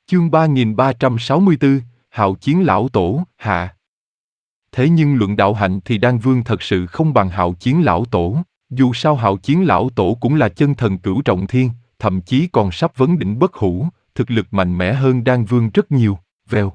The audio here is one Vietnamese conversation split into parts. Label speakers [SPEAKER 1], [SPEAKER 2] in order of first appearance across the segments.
[SPEAKER 1] Chương 3364, Hạo Chiến Lão Tổ, hạ. Thế nhưng luận đạo hạnh thì Đan Vương thật sự không bằng Hạo Chiến Lão Tổ. Dù sao Hạo Chiến Lão Tổ cũng là chân thần cửu trọng thiên, thậm chí còn sắp vấn đỉnh bất hủ, thực lực mạnh mẽ hơn Đan Vương rất nhiều. Vèo.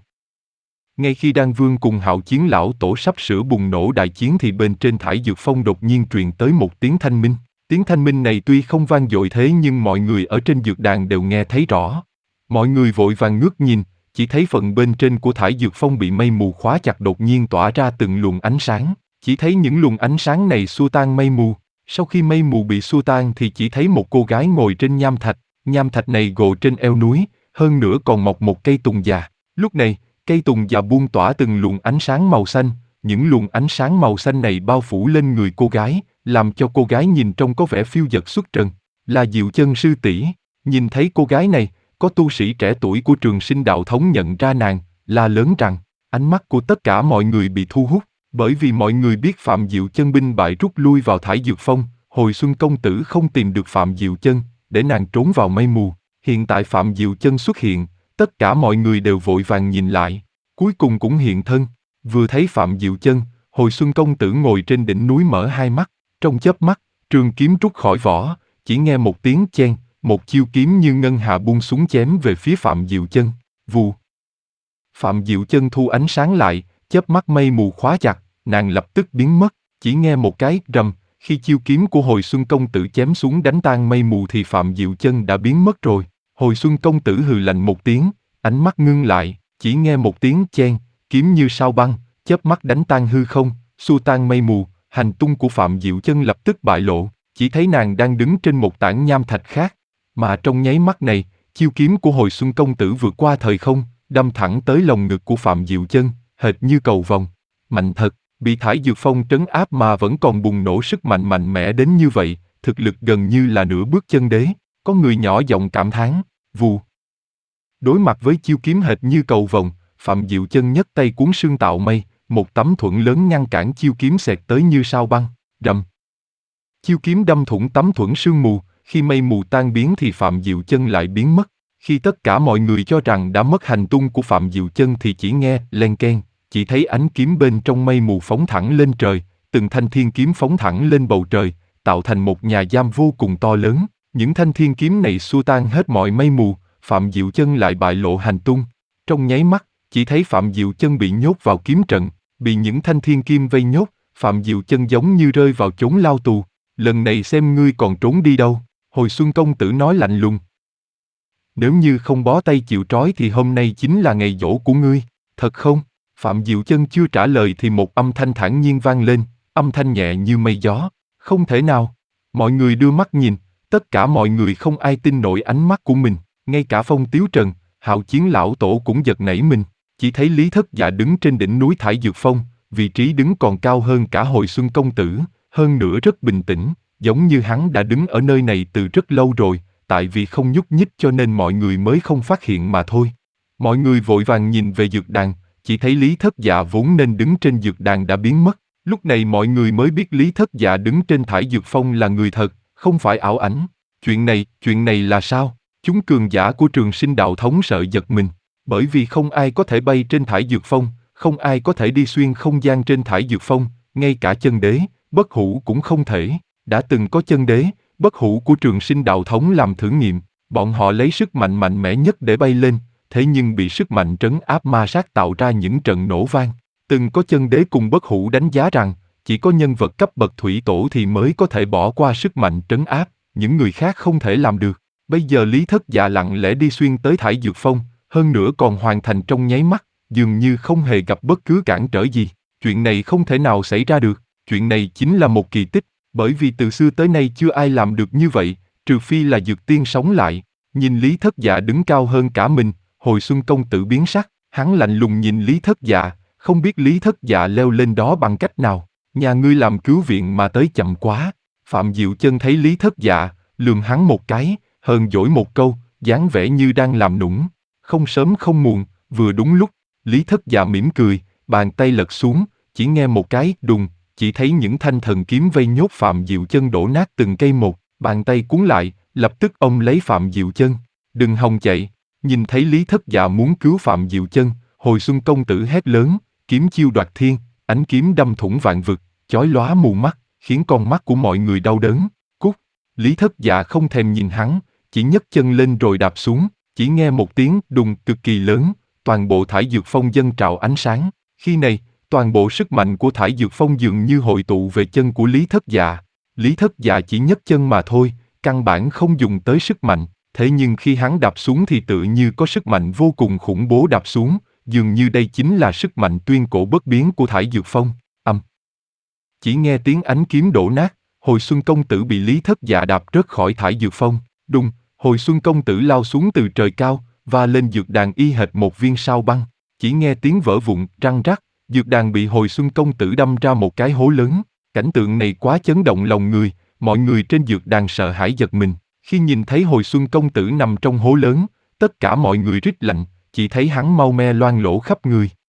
[SPEAKER 1] Ngay khi Đan Vương cùng Hạo Chiến Lão Tổ sắp sửa bùng nổ đại chiến thì bên trên thải dược phong đột nhiên truyền tới một tiếng thanh minh. Tiếng thanh minh này tuy không vang dội thế nhưng mọi người ở trên dược đàn đều nghe thấy rõ. Mọi người vội vàng ngước nhìn, chỉ thấy phần bên trên của thải dược phong bị mây mù khóa chặt đột nhiên tỏa ra từng luồng ánh sáng. Chỉ thấy những luồng ánh sáng này xua tan mây mù. Sau khi mây mù bị xua tan thì chỉ thấy một cô gái ngồi trên nham thạch này gồ trên eo núi, hơn nữa còn mọc một cây tùng già. Lúc này, cây tùng già buông tỏa từng luồng ánh sáng màu xanh, những luồng ánh sáng màu xanh này bao phủ lên người cô gái, làm cho cô gái nhìn trông có vẻ phiêu dật xuất trần. Là Diệu Chân sư tỷ. Nhìn thấy cô gái này, có tu sĩ trẻ tuổi của Trường Sinh Đạo Thống nhận ra nàng, la lớn rằng, ánh mắt của tất cả mọi người bị thu hút, bởi vì mọi người biết Phạm Diệu Chân binh bại rút lui vào thải dược phong, hồi xuân công tử không tìm được Phạm Diệu Chân, để nàng trốn vào mây mù. Hiện tại Phạm Diệu Chân xuất hiện, tất cả mọi người đều vội vàng nhìn lại, cuối cùng cũng hiện thân. Vừa thấy Phạm Diệu Chân, hồi xuân công tử ngồi trên đỉnh núi mở hai mắt, trong chớp mắt, trường kiếm rút khỏi vỏ, chỉ nghe một tiếng chen, một chiêu kiếm như ngân hà buông xuống chém về phía Phạm Diệu Chân. Vù. Phạm Diệu Chân thu ánh sáng lại, chớp mắt mây mù khóa chặt, nàng lập tức biến mất, chỉ nghe một cái rầm, khi chiêu kiếm của hồi xuân công tử chém xuống đánh tan mây mù thì Phạm Diệu Chân đã biến mất rồi. Hồi xuân công tử hừ lạnh một tiếng, ánh mắt ngưng lại, chỉ nghe một tiếng chen, kiếm như sao băng, chớp mắt đánh tan hư không, xua tan mây mù, hành tung của Phạm Diệu Chân lập tức bại lộ, chỉ thấy nàng đang đứng trên một tảng nham thạch khác, mà trong nháy mắt này, chiêu kiếm của hồi xuân công tử vượt qua thời không, đâm thẳng tới lồng ngực của Phạm Diệu Chân, hệt như cầu vồng. Mạnh thật, bị thải dược phong trấn áp mà vẫn còn bùng nổ sức mạnh mạnh mẽ đến như vậy, thực lực gần như là nửa bước chân đế. Có người nhỏ giọng cảm thán, vù. Đối mặt với chiêu kiếm hệt như cầu vồng, Phạm Diệu Chân nhấc tay cuốn sương tạo mây, một tấm thuẫn lớn ngăn cản chiêu kiếm xẹt tới như sao băng, rầm. Chiêu kiếm đâm thủng tấm thuẫn sương mù, khi mây mù tan biến thì Phạm Diệu Chân lại biến mất. Khi tất cả mọi người cho rằng đã mất hành tung của Phạm Diệu Chân thì chỉ nghe len keng, chỉ thấy ánh kiếm bên trong mây mù phóng thẳng lên trời, từng thanh thiên kiếm phóng thẳng lên bầu trời, tạo thành một nhà giam vô cùng to lớn. Những thanh thiên kiếm này xua tan hết mọi mây mù, Phạm Diệu Chân lại bại lộ hành tung. Trong nháy mắt, chỉ thấy Phạm Diệu Chân bị nhốt vào kiếm trận, bị những thanh thiên kiếm vây nhốt, Phạm Diệu Chân giống như rơi vào chốn lao tù. Lần này xem ngươi còn trốn đi đâu? Hồi xuân công tử nói lạnh lùng. Nếu như không bó tay chịu trói thì hôm nay chính là ngày giỗ của ngươi, thật không? Phạm Diệu Chân chưa trả lời thì một âm thanh thản nhiên vang lên, âm thanh nhẹ như mây gió. Không thể nào. Mọi người đưa mắt nhìn, tất cả mọi người không ai tin nổi ánh mắt của mình, ngay cả Phong Tiếu Trần, Hạo Chiến Lão Tổ cũng giật nảy mình. Chỉ thấy Lý Thất Dạ đứng trên đỉnh núi Thải Dược Phong, vị trí đứng còn cao hơn cả Hồi Xuân công tử, hơn nữa rất bình tĩnh, giống như hắn đã đứng ở nơi này từ rất lâu rồi, tại vì không nhúc nhích cho nên mọi người mới không phát hiện mà thôi. Mọi người vội vàng nhìn về dược đàn, chỉ thấy Lý Thất Dạ vốn nên đứng trên dược đàn đã biến mất. Lúc này mọi người mới biết Lý Thất Dạ đứng trên Thải Dược Phong là người thật, không phải ảo ảnh. Chuyện này là sao? Chúng cường giả của Trường Sinh Đạo Thống sợ giật mình, bởi vì không ai có thể bay trên Thải Dược Phong, không ai có thể đi xuyên không gian trên Thải Dược Phong, ngay cả chân đế, bất hủ cũng không thể. Đã từng có chân đế, bất hủ của Trường Sinh Đạo Thống làm thử nghiệm, bọn họ lấy sức mạnh mạnh mẽ nhất để bay lên, thế nhưng bị sức mạnh trấn áp ma sát tạo ra những trận nổ vang. Từng có chân đế cùng bất hủ đánh giá rằng, chỉ có nhân vật cấp bậc thủy tổ thì mới có thể bỏ qua sức mạnh trấn áp, những người khác không thể làm được. Bây giờ Lý Thất Dạ lặng lẽ đi xuyên tới Thải Dược Phong, hơn nữa còn hoàn thành trong nháy mắt, dường như không hề gặp bất cứ cản trở gì. Chuyện này không thể nào xảy ra được, chuyện này chính là một kỳ tích, bởi vì từ xưa tới nay chưa ai làm được như vậy, trừ phi là Dược Tiên sống lại. Nhìn Lý Thất Dạ đứng cao hơn cả mình, Hồi Xuân công tử biến sắc, hắn lạnh lùng nhìn Lý Thất Dạ, không biết Lý Thất Dạ leo lên đó bằng cách nào. Nhà ngươi làm cứu viện mà tới chậm quá. Phạm Diệu Chân thấy Lý Thất Dạ, lườm hắn một cái, hờn dỗi một câu, dáng vẻ như đang làm nũng. Không sớm không muộn, vừa đúng lúc, Lý Thất Dạ mỉm cười, bàn tay lật xuống, chỉ nghe một cái đùng, chỉ thấy những thanh thần kiếm vây nhốt Phạm Diệu Chân đổ nát từng cây một, bàn tay cuốn lại, lập tức ông lấy Phạm Diệu Chân. Đừng hòng chạy. Nhìn thấy Lý Thất Dạ muốn cứu Phạm Diệu Chân, Hồi Xuân công tử hét lớn, kiếm chiêu đoạt thiên, ánh kiếm đâm thủng vạn vực, chói lóa mù mắt, khiến con mắt của mọi người đau đớn. Cút! Lý Thất Dạ không thèm nhìn hắn, chỉ nhấc chân lên rồi đạp xuống, chỉ nghe một tiếng đùng cực kỳ lớn, toàn bộ thải dược phong dâng trào ánh sáng. Khi này, toàn bộ sức mạnh của thải dược phong dường như hội tụ về chân của Lý Thất Dạ. Lý Thất Dạ chỉ nhấc chân mà thôi, căn bản không dùng tới sức mạnh, thế nhưng khi hắn đạp xuống thì tự như có sức mạnh vô cùng khủng bố đạp xuống, dường như đây chính là sức mạnh tuyên cổ bất biến của thải dược phong. Chỉ nghe tiếng ánh kiếm đổ nát, Hồi Xuân công tử bị Lý Thất Dạ đạp rớt khỏi thải dược phong. Đùng, Hồi Xuân công tử lao xuống từ trời cao, và lên dược đàn y hệt một viên sao băng. Chỉ nghe tiếng vỡ vụn, răng rắc, dược đàn bị Hồi Xuân công tử đâm ra một cái hố lớn. Cảnh tượng này quá chấn động lòng người, mọi người trên dược đàn sợ hãi giật mình. Khi nhìn thấy Hồi Xuân công tử nằm trong hố lớn, tất cả mọi người rít lạnh, chỉ thấy hắn mau me loang lỗ khắp người.